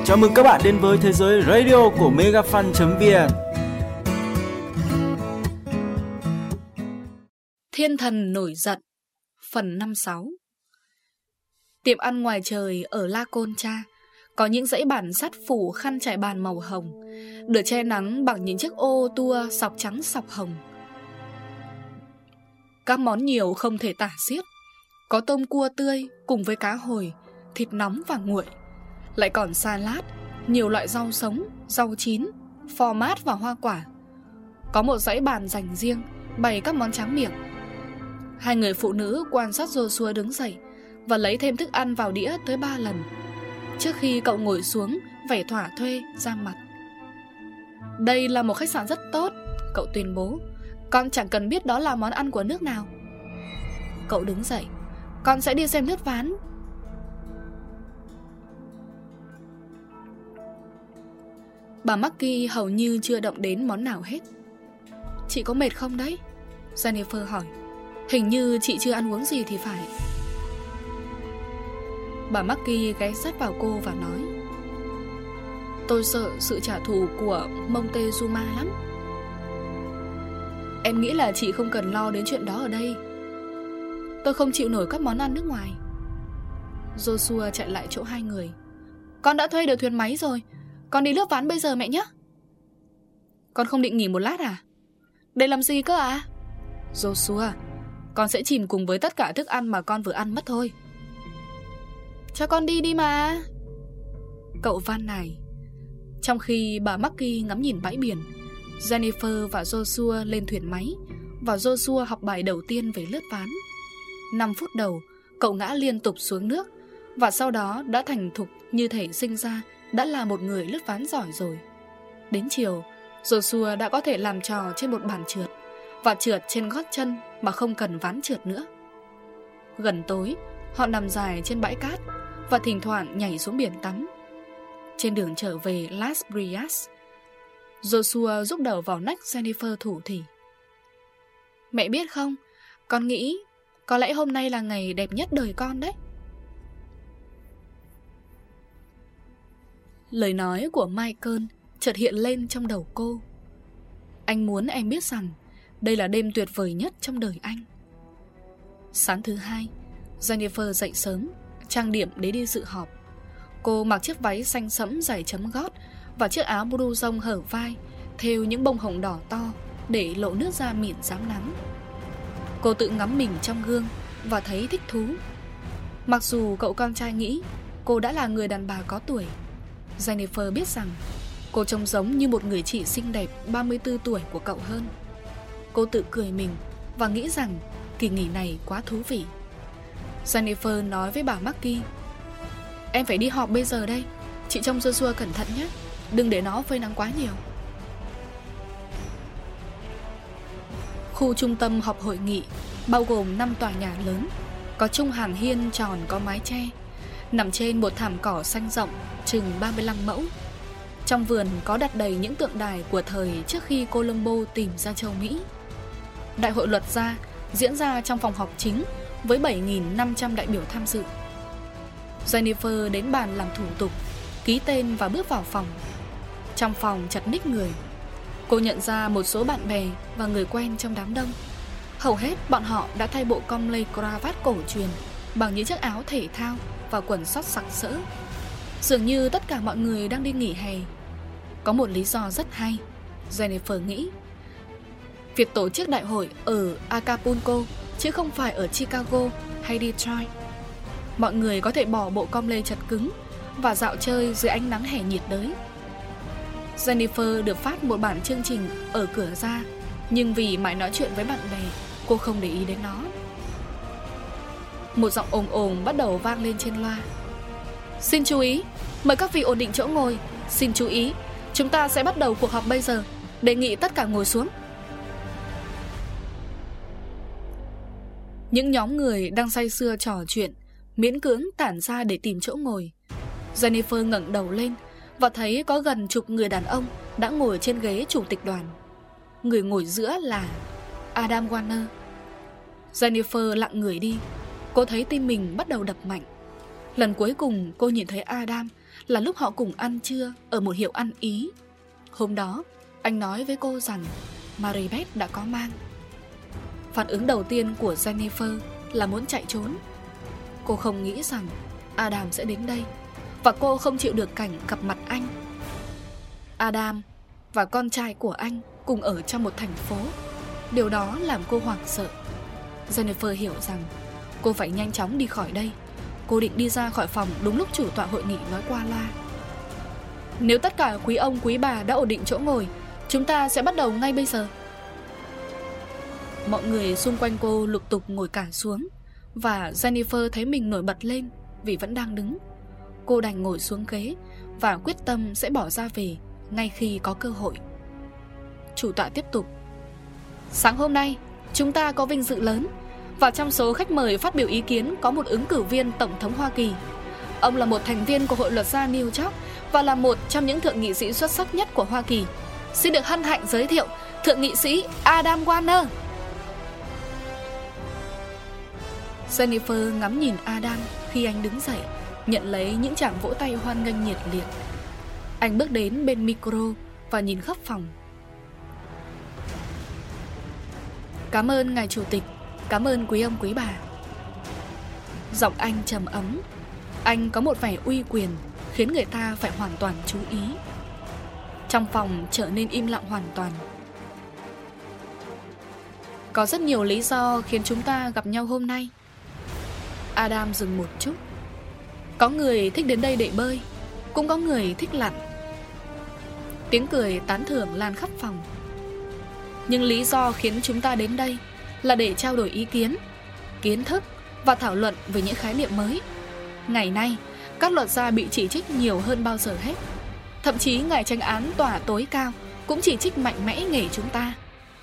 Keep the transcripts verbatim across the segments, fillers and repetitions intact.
Chào mừng các bạn đến với thế giới radio của megafan chấm vn. Thiên thần nổi giận phần năm mươi sáu. Tiệm ăn ngoài trời ở La Concha có những dãy bàn sắt phủ khăn trải bàn màu hồng, được che nắng bằng những chiếc ô tua sọc trắng sọc hồng. Các món nhiều không thể tả xiết. Có tôm cua tươi cùng với cá hồi, thịt nóng và nguội. Lại còn salad, nhiều loại rau sống, rau chín, phò mát và hoa quả. Có một dãy bàn dành riêng bày các món tráng miệng. Hai người phụ nữ quan sát Joshua đứng dậy và lấy thêm thức ăn vào đĩa tới ba lần trước khi cậu ngồi xuống vẻ thỏa thuê ra mặt. Đây là một khách sạn rất tốt, cậu tuyên bố. Con chẳng cần biết đó là món ăn của nước nào. Cậu đứng dậy. Con sẽ đi xem lướt ván. Bà Maggie hầu như chưa động đến món nào hết. Chị có mệt không đấy? Jennifer hỏi. Hình như chị chưa ăn uống gì thì phải. Bà Maggie ghé sát vào cô và nói: Tôi sợ sự trả thù của Montezuma lắm. Em nghĩ là chị không cần lo đến chuyện đó ở đây. Tôi không chịu nổi các món ăn nước ngoài. Joshua chạy lại chỗ hai người. Con đã thuê được thuyền máy rồi. Con đi lướt ván bây giờ mẹ nhé. Con không định nghỉ một lát à? Để làm gì cơ à? Joshua, con sẽ chìm cùng với tất cả thức ăn mà con vừa ăn mất thôi. Cho con đi đi mà. Cậu van nài. Trong khi bà Maggie ngắm nhìn bãi biển, Jennifer và Joshua lên thuyền máy, và Joshua học bài đầu tiên về lướt ván. Năm phút đầu, cậu ngã liên tục xuống nước, và sau đó đã thành thục như thể sinh ra đã là một người lướt ván giỏi rồi. Đến chiều, Joshua đã có thể làm trò trên một bàn trượt và trượt trên gót chân mà không cần ván trượt nữa. Gần tối, họ nằm dài trên bãi cát và thỉnh thoảng nhảy xuống biển tắm. Trên đường trở về Las Brillas, Joshua rúc đầu vào nách Jennifer thủ thỉ. Mẹ biết không, con nghĩ có lẽ hôm nay là ngày đẹp nhất đời con đấy. Lời nói của Michael chợt hiện lên trong đầu cô. Anh muốn em biết rằng đây là đêm tuyệt vời nhất trong đời anh. Sáng thứ hai, Jennifer dậy sớm, trang điểm để đi dự họp. Cô mặc chiếc váy xanh sẫm dài chấm gót và chiếc áo blue rông hở vai, thêu những bông hồng đỏ to để lộ nước da mịn rám nắng. Cô tự ngắm mình trong gương và thấy thích thú. Mặc dù cậu con trai nghĩ cô đã là người đàn bà có tuổi, Jennifer biết rằng cô trông giống như một người chị xinh đẹp ba mươi tư tuổi của cậu hơn. Cô tự cười mình và nghĩ rằng kỳ nghỉ này quá thú vị. Jennifer nói với bà Maggie: Em phải đi họp bây giờ đây. Chị trông Joshua cẩn thận nhé, đừng để nó phơi nắng quá nhiều. Khu trung tâm họp hội nghị bao gồm năm tòa nhà lớn, có chung hàng hiên tròn có mái che, nằm trên một thảm cỏ xanh rộng chừng ba mươi lăm mẫu. Trong vườn có đặt đầy những tượng đài của thời trước khi Colombo tìm ra châu Mỹ. Đại hội luật gia diễn ra trong phòng họp chính với bảy nghìn năm trăm đại biểu tham dự. Jennifer đến bàn làm thủ tục, ký tên và bước vào phòng. Trong phòng chật ních người. Cô nhận ra một số bạn bè và người quen trong đám đông. Hầu hết bọn họ đã thay bộ com lê cravat cổ truyền bằng những chiếc áo thể thao và quần sót sặc sỡ. Dường như tất cả mọi người đang đi nghỉ hè. Có một lý do rất hay, Jennifer nghĩ. Việc tổ chức đại hội ở Acapulco chứ không phải ở Chicago hay Detroit. Mọi người có thể bỏ bộ com lê chật cứng và dạo chơi dưới ánh nắng hè nhiệt đới. Jennifer được phát một bản chương trình ở cửa ra, nhưng vì mãi nói chuyện với bạn bè, cô không để ý đến nó. Một giọng ồm ồm bắt đầu vang lên trên loa. Xin chú ý, mời các vị ổn định chỗ ngồi. Xin chú ý, chúng ta sẽ bắt đầu cuộc họp bây giờ. Đề nghị tất cả ngồi xuống. Những nhóm người đang say sưa trò chuyện miễn cưỡng tản ra để tìm chỗ ngồi. Jennifer ngẩng đầu lên và thấy có gần chục người đàn ông đã ngồi trên ghế chủ tịch đoàn. Người ngồi giữa là Adam Warner. Jennifer lặng người đi. Cô thấy tim mình bắt đầu đập mạnh. Lần cuối cùng cô nhìn thấy Adam là lúc họ cùng ăn trưa ở một hiệu ăn Ý. Hôm đó, anh nói với cô rằng Maribeth đã có mang. Phản ứng đầu tiên của Jennifer là muốn chạy trốn. Cô không nghĩ rằng Adam sẽ đến đây, và cô không chịu được cảnh gặp mặt anh. Adam và con trai của anh cùng ở trong một thành phố. Điều đó làm cô hoảng sợ. Jennifer hiểu rằng cô phải nhanh chóng đi khỏi đây. Cô định đi ra khỏi phòng đúng lúc chủ tọa hội nghị nói qua loa: "Nếu tất cả quý ông quý bà đã ổn định chỗ ngồi, chúng ta sẽ bắt đầu ngay bây giờ." Mọi người xung quanh cô lục tục ngồi cả xuống, và Jennifer thấy mình nổi bật lên vì vẫn đang đứng. Cô đành ngồi xuống ghế và quyết tâm sẽ bỏ ra về ngay khi có cơ hội. Chủ tọa tiếp tục: "Sáng hôm nay chúng ta có vinh dự lớn, và trong số khách mời phát biểu ý kiến có một ứng cử viên Tổng thống Hoa Kỳ. Ông là một thành viên của Hội luật gia New York và là một trong những thượng nghị sĩ xuất sắc nhất của Hoa Kỳ. Xin được hân hạnh giới thiệu thượng nghị sĩ Adam Warner." Jennifer ngắm nhìn Adam khi anh đứng dậy, nhận lấy những tràng vỗ tay hoan nghênh nhiệt liệt. Anh bước đến bên micro và nhìn khắp phòng. "Cảm ơn ngài chủ tịch, cảm ơn quý ông quý bà." Giọng anh trầm ấm. Anh có một vẻ uy quyền khiến người ta phải hoàn toàn chú ý. Trong phòng trở nên im lặng hoàn toàn. "Có rất nhiều lý do khiến chúng ta gặp nhau hôm nay." Adam dừng một chút. "Có người thích đến đây để bơi, cũng có người thích lặn." Tiếng cười tán thưởng lan khắp phòng. "Nhưng lý do khiến chúng ta đến đây là để trao đổi ý kiến, kiến thức và thảo luận về những khái niệm mới. Ngày nay, các luật gia bị chỉ trích nhiều hơn bao giờ hết. Thậm chí ngài chánh án tòa tối cao cũng chỉ trích mạnh mẽ nghề chúng ta."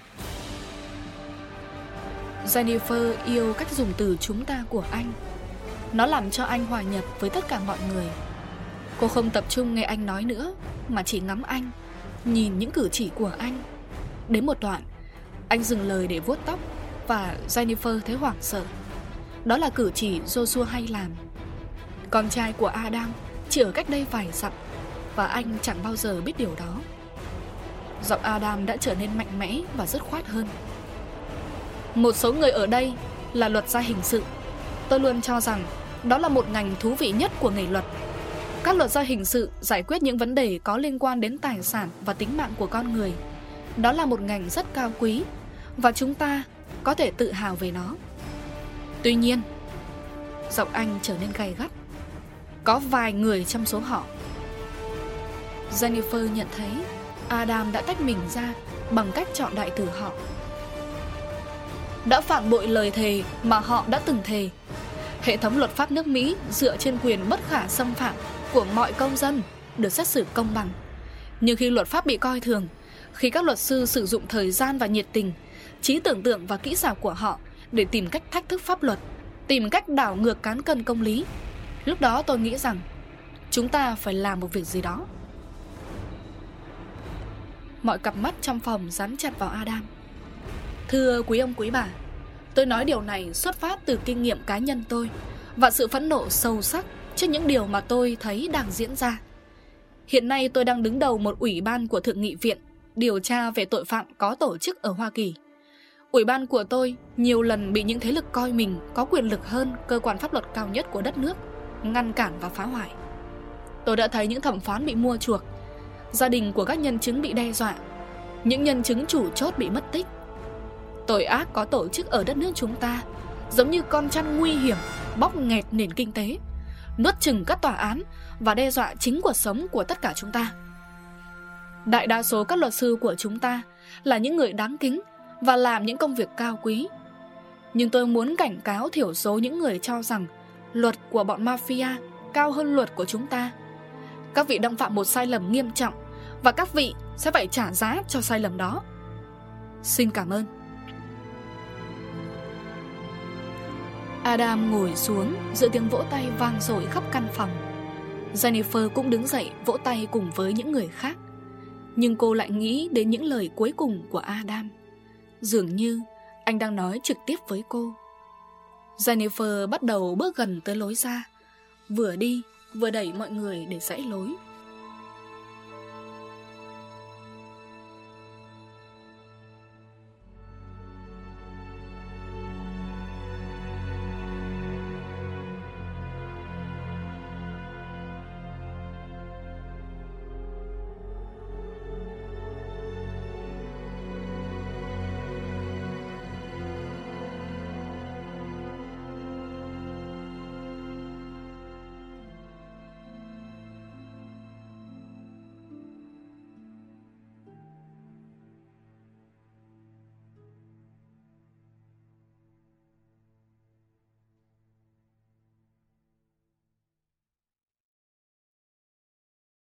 Jennifer yêu cách dùng từ "chúng ta" của anh. Nó làm cho anh hòa nhập với tất cả mọi người. Cô không tập trung nghe anh nói nữa, mà chỉ ngắm anh, nhìn những cử chỉ của anh. Đến một đoạn, anh dừng lời để vuốt tóc, và Jennifer thấy hoảng sợ. Đó là cử chỉ Joshua hay làm. Con trai của Adam chỉ ở cách đây vài dặm, và anh chẳng bao giờ biết điều đó. Giọng Adam đã trở nên mạnh mẽ và dứt khoát hơn. "Một số người ở đây là luật gia hình sự. Tôi luôn cho rằng đó là một ngành thú vị nhất của nghề luật. Các luật gia hình sự giải quyết những vấn đề có liên quan đến tài sản và tính mạng của con người. Đó là một ngành rất cao quý, và chúng ta có thể tự hào về nó. Tuy nhiên," giọng anh trở nên gay gắt, "có vài người trong số họ." Jennifer nhận thấy Adam đã tách mình ra bằng cách chọn đại từ họ. "Đã phản bội lời thề mà họ đã từng thề. Hệ thống luật pháp nước Mỹ dựa trên quyền bất khả xâm phạm của mọi công dân được xét xử công bằng. Nhưng khi luật pháp bị coi thường, khi các luật sư sử dụng thời gian và nhiệt tình, trí tưởng tượng và kỹ xảo của họ để tìm cách thách thức pháp luật, tìm cách đảo ngược cán cân công lý, lúc đó tôi nghĩ rằng chúng ta phải làm một việc gì đó." Mọi cặp mắt trong phòng dán chặt vào Adam. "Thưa quý ông quý bà, tôi nói điều này xuất phát từ kinh nghiệm cá nhân tôi và sự phẫn nộ sâu sắc trước những điều mà tôi thấy đang diễn ra. Hiện nay tôi đang đứng đầu một ủy ban của Thượng nghị viện điều tra về tội phạm có tổ chức ở Hoa Kỳ. Ủy ban của tôi nhiều lần bị những thế lực coi mình có quyền lực hơn cơ quan pháp luật cao nhất của đất nước ngăn cản và phá hoại. Tôi đã thấy những thẩm phán bị mua chuộc, gia đình của các nhân chứng bị đe dọa, những nhân chứng chủ chốt bị mất tích. Tội ác có tổ chức ở đất nước chúng ta giống như con chăn nguy hiểm bóp nghẹt nền kinh tế, nuốt chửng các tòa án và đe dọa chính cuộc sống của tất cả chúng ta. Đại đa số các luật sư của chúng ta là những người đáng kính và làm những công việc cao quý. Nhưng tôi muốn cảnh cáo thiểu số những người cho rằng luật của bọn mafia cao hơn luật của chúng ta. Các vị đang phạm một sai lầm nghiêm trọng, và các vị sẽ phải trả giá cho sai lầm đó. Xin cảm ơn." Adam ngồi xuống giữa tiếng vỗ tay vang dội khắp căn phòng. Jennifer cũng đứng dậy vỗ tay cùng với những người khác. Nhưng cô lại nghĩ đến những lời cuối cùng của Adam. Dường như anh đang nói trực tiếp với cô. Jennifer bắt đầu bước gần tới lối ra. vừa đi vừa đẩy mọi người để rẽ lối.